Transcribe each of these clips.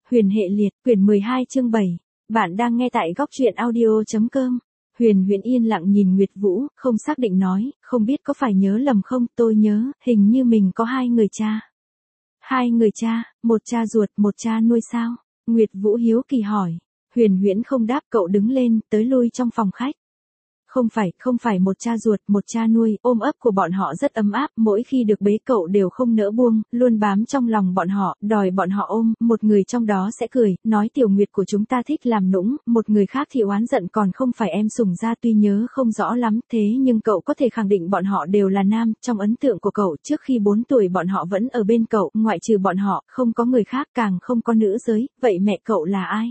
Huyền hệ liệt, quyển 12 chương 7. Bạn đang nghe tại góc truyện audio.com. Huyền Huyễn yên lặng nhìn Nguyệt Vũ, không xác định nói, không biết có phải nhớ lầm không, tôi nhớ, hình như mình có hai người cha. Hai người cha, một cha ruột, một cha nuôi sao? Nguyệt Vũ hiếu kỳ hỏi. Huyền Huyễn không đáp, cậu đứng lên, tới lui trong phòng khách. Không phải một cha ruột, một cha nuôi, ôm ấp của bọn họ rất ấm áp, mỗi khi được bế cậu đều không nỡ buông, luôn bám trong lòng bọn họ, đòi bọn họ ôm, một người trong đó sẽ cười, nói Tiểu Nguyệt của chúng ta thích làm nũng, một người khác thì oán giận còn không phải em sủng ra, tuy nhớ không rõ lắm, thế nhưng cậu có thể khẳng định bọn họ đều là nam, trong ấn tượng của cậu trước khi 4 tuổi bọn họ vẫn ở bên cậu, ngoại trừ bọn họ, không có người khác, càng không có nữ giới, vậy mẹ cậu là ai?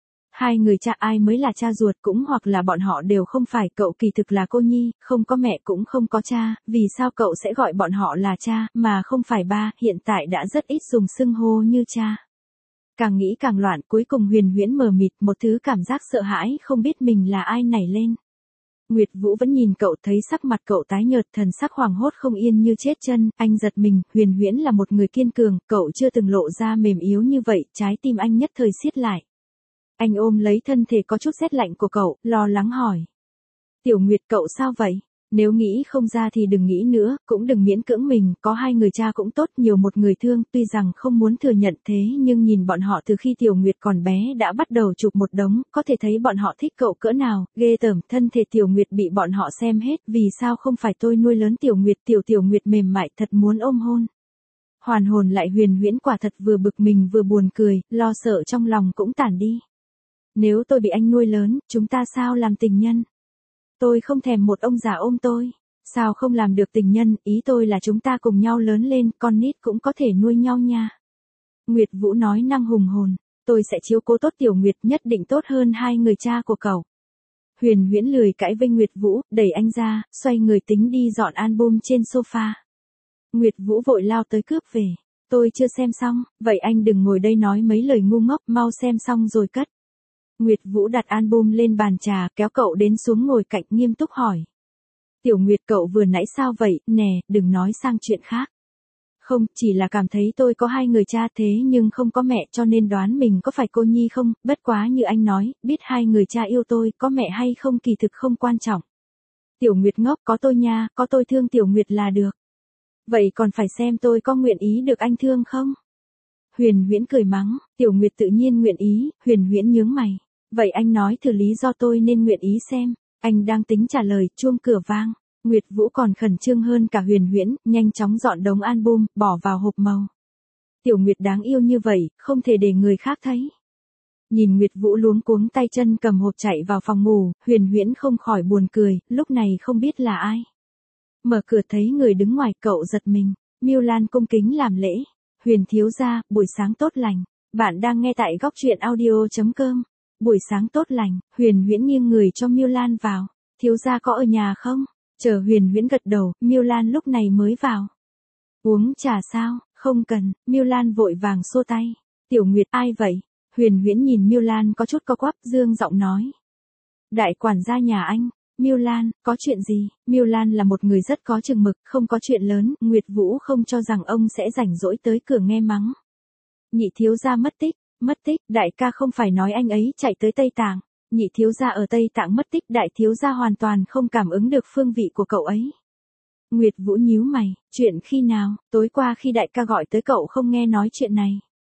Hai người cha ai mới là cha ruột cũng hoặc là bọn họ đều không phải, cậu kỳ thực là cô nhi, không có mẹ cũng không có cha, vì sao cậu sẽ gọi bọn họ là cha, mà không phải ba, hiện tại đã rất ít dùng xưng hô như cha. Càng nghĩ càng loạn, cuối cùng Huyền Huyễn mờ mịt, một thứ cảm giác sợ hãi không biết mình là ai nảy lên. Nguyệt Vũ vẫn nhìn cậu, thấy sắc mặt cậu tái nhợt, thần sắc hoảng hốt không yên như chết chân, anh giật mình, Huyền Huyễn là một người kiên cường, cậu chưa từng lộ ra mềm yếu như vậy, trái tim anh nhất thời siết lại. Anh ôm lấy thân thể có chút rét lạnh của cậu, lo lắng hỏi. Tiểu Nguyệt, cậu sao vậy? Nếu nghĩ không ra thì đừng nghĩ nữa, cũng đừng miễn cưỡng mình, có hai người cha cũng tốt, nhiều một người thương, tuy rằng không muốn thừa nhận thế nhưng nhìn bọn họ từ khi Tiểu Nguyệt còn bé đã bắt đầu chụp một đống, có thể thấy bọn họ thích cậu cỡ nào, ghê tởm, thân thể Tiểu Nguyệt bị bọn họ xem hết, vì sao không phải tôi nuôi lớn Tiểu Nguyệt, Tiểu Nguyệt mềm mại thật muốn ôm hôn. Hoàn hồn lại Huyền Huyễn quả thật vừa bực mình vừa buồn cười, lo sợ trong lòng cũng tản đi. Nếu tôi bị anh nuôi lớn, chúng ta sao làm tình nhân? Tôi không thèm một ông già ôm tôi. Sao không làm được tình nhân, ý tôi là chúng ta cùng nhau lớn lên, con nít cũng có thể nuôi nhau nha. Nguyệt Vũ nói năng hùng hồn, tôi sẽ chiếu cố tốt Tiểu Nguyệt, nhất định tốt hơn hai người cha của cậu. Huyền Huyễn lười cãi với Nguyệt Vũ, đẩy anh ra, xoay người tính đi dọn album trên sofa. Nguyệt Vũ vội lao tới cướp về. Tôi chưa xem xong, vậy anh đừng ngồi đây nói mấy lời ngu ngốc, mau xem xong rồi cất. Nguyệt Vũ đặt album lên bàn trà, kéo cậu đến xuống ngồi cạnh, nghiêm túc hỏi. Tiểu Nguyệt, cậu vừa nãy sao vậy, nè, đừng nói sang chuyện khác. Không, chỉ là cảm thấy tôi có hai người cha thế nhưng không có mẹ cho nên đoán mình có phải cô nhi không, bất quá như anh nói, biết hai người cha yêu tôi, có mẹ hay không kỳ thực không quan trọng. Tiểu Nguyệt ngốc, có tôi nha, có tôi thương Tiểu Nguyệt là được. Vậy còn phải xem tôi có nguyện ý được anh thương không? Huyền Huyễn cười mắng, Tiểu Nguyệt tự nhiên nguyện ý, Huyền Huyễn nhướng mày. Vậy anh nói thử lý do tôi nên nguyện ý xem. Anh đang tính trả lời, chuông cửa vang. Nguyệt Vũ còn khẩn trương hơn cả Huyền Huyễn, nhanh chóng dọn đống album, bỏ vào hộp màu. Tiểu Nguyệt đáng yêu như vậy, không thể để người khác thấy. Nhìn Nguyệt Vũ luống cuống tay chân cầm hộp chạy vào phòng ngủ, Huyền Huyễn không khỏi buồn cười, lúc này không biết là ai. Mở cửa thấy người đứng ngoài, cậu giật mình. Miêu Lan cung kính làm lễ. Huyền thiếu gia, buổi sáng tốt lành. Bạn đang nghe tại góc truyện audio.com. Buổi sáng tốt lành, Huyền Huyễn nghiêng người cho Miêu Lan vào. Thiếu gia có ở nhà không? Chờ Huyền Huyễn gật đầu, Miêu Lan lúc này mới vào. Uống trà sao? Không cần, Miêu Lan vội vàng xua tay. Tiểu Nguyệt, ai vậy? Huyền Huyễn nhìn Miêu Lan có chút co quắp, dương giọng nói. Đại quản gia nhà anh. Miêu Lan, có chuyện gì? Miêu Lan là một người rất có chừng mực, không có chuyện lớn, Nguyệt Vũ không cho rằng ông sẽ rảnh rỗi tới cửa nghe mắng. Nhị thiếu gia mất tích, đại ca không phải nói anh ấy chạy tới Tây Tạng. Nhị thiếu gia ở Tây Tạng mất tích, đại thiếu gia hoàn toàn không cảm ứng được phương vị của cậu ấy. Nguyệt Vũ nhíu mày, chuyện khi nào? Tối qua khi đại ca gọi tới cậu không nghe nói chuyện này.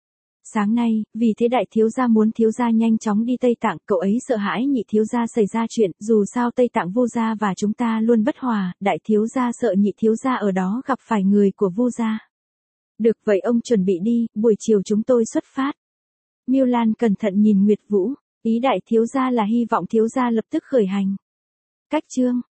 Sáng nay, vì thế đại thiếu gia muốn thiếu gia nhanh chóng đi Tây Tạng, cậu ấy sợ hãi nhị thiếu gia xảy ra chuyện, dù sao Tây Tạng Vu gia và chúng ta luôn bất hòa, đại thiếu gia sợ nhị thiếu gia ở đó gặp phải người của Vu gia. Được vậy ông chuẩn bị đi, buổi chiều chúng tôi xuất phát. Miêu Lan cẩn thận nhìn Nguyệt Vũ, ý đại thiếu gia là hy vọng thiếu gia lập tức khởi hành. Cách chương